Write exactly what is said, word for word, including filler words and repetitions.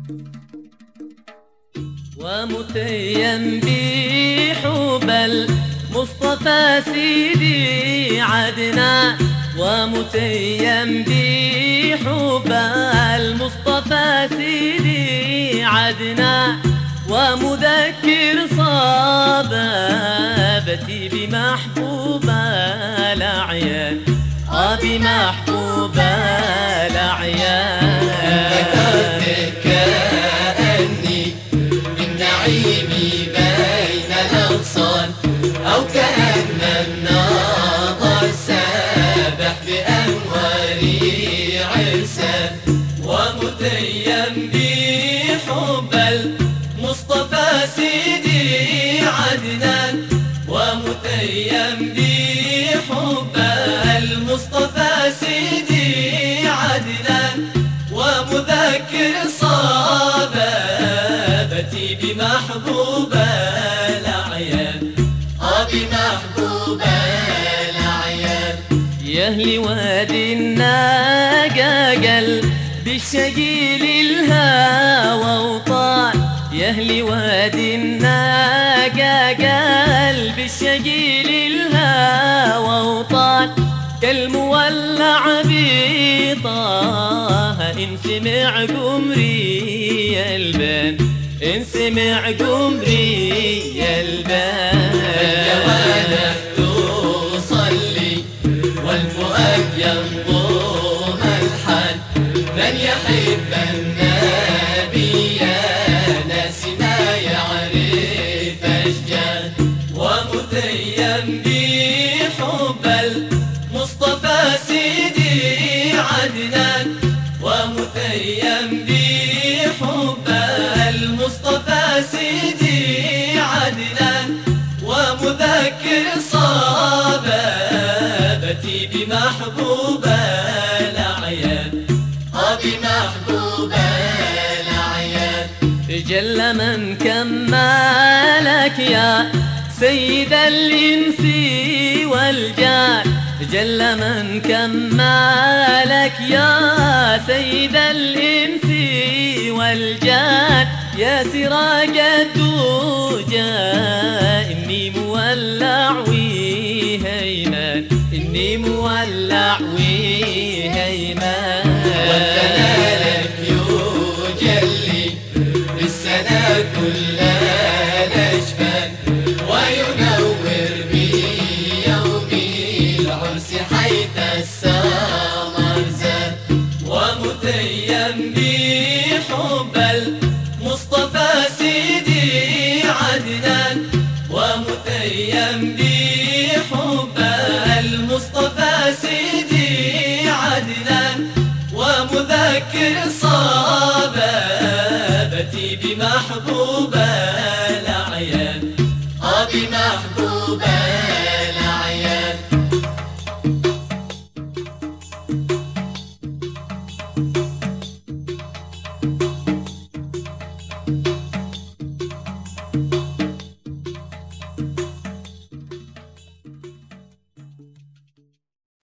ومتيم بحب المصطفى سيدي عدنان، ومتيم بحب المصطفى سيدي عدنان، ومذكر صبابتي بمحبوب الأعيان، آه بمحبوب الأعيان. ذكرتك كأني بالنعيم بين الأغصان، أو كأن النظر سابح بأنوار عرسان، ومتيم بحب المصطفى سيدي عدنان، ومتيم بحب المصطفى سيدي عدنان، ومذكر صبابتي بمحبوب الأعيان، آه بمحبوب الأعيان. يا أهل وادي الناقة بالشقيل الهوى وطال، يا أهل وادي الناقة بالشقيل الهوى وطال، كالمولع بطه إن سمع قمري البان، إن سمع قمري البان. الجوانح تصلي والفؤاد ينظم الحال، من يحب النبي يا ناس ما يعرف أشجان، ومتيم بحب المصطفى سيدي عدنان، ومتيم بحب المصطفى سيدي عدنان، ومذكر صبابتي بمحبوب الأعيان، آه بمحبوب الأعيان. جل من كمالك يا سيد الإنس والجان، جل من كمالك يا سيد الإنس والجان، يا سراج الدجى إني مولع وهيمان، إني مولع وهيمان. والدلالك يجلي بالسنة كل الأجفان، وينور بيوم العرس حيث السمر زاد، ومتيم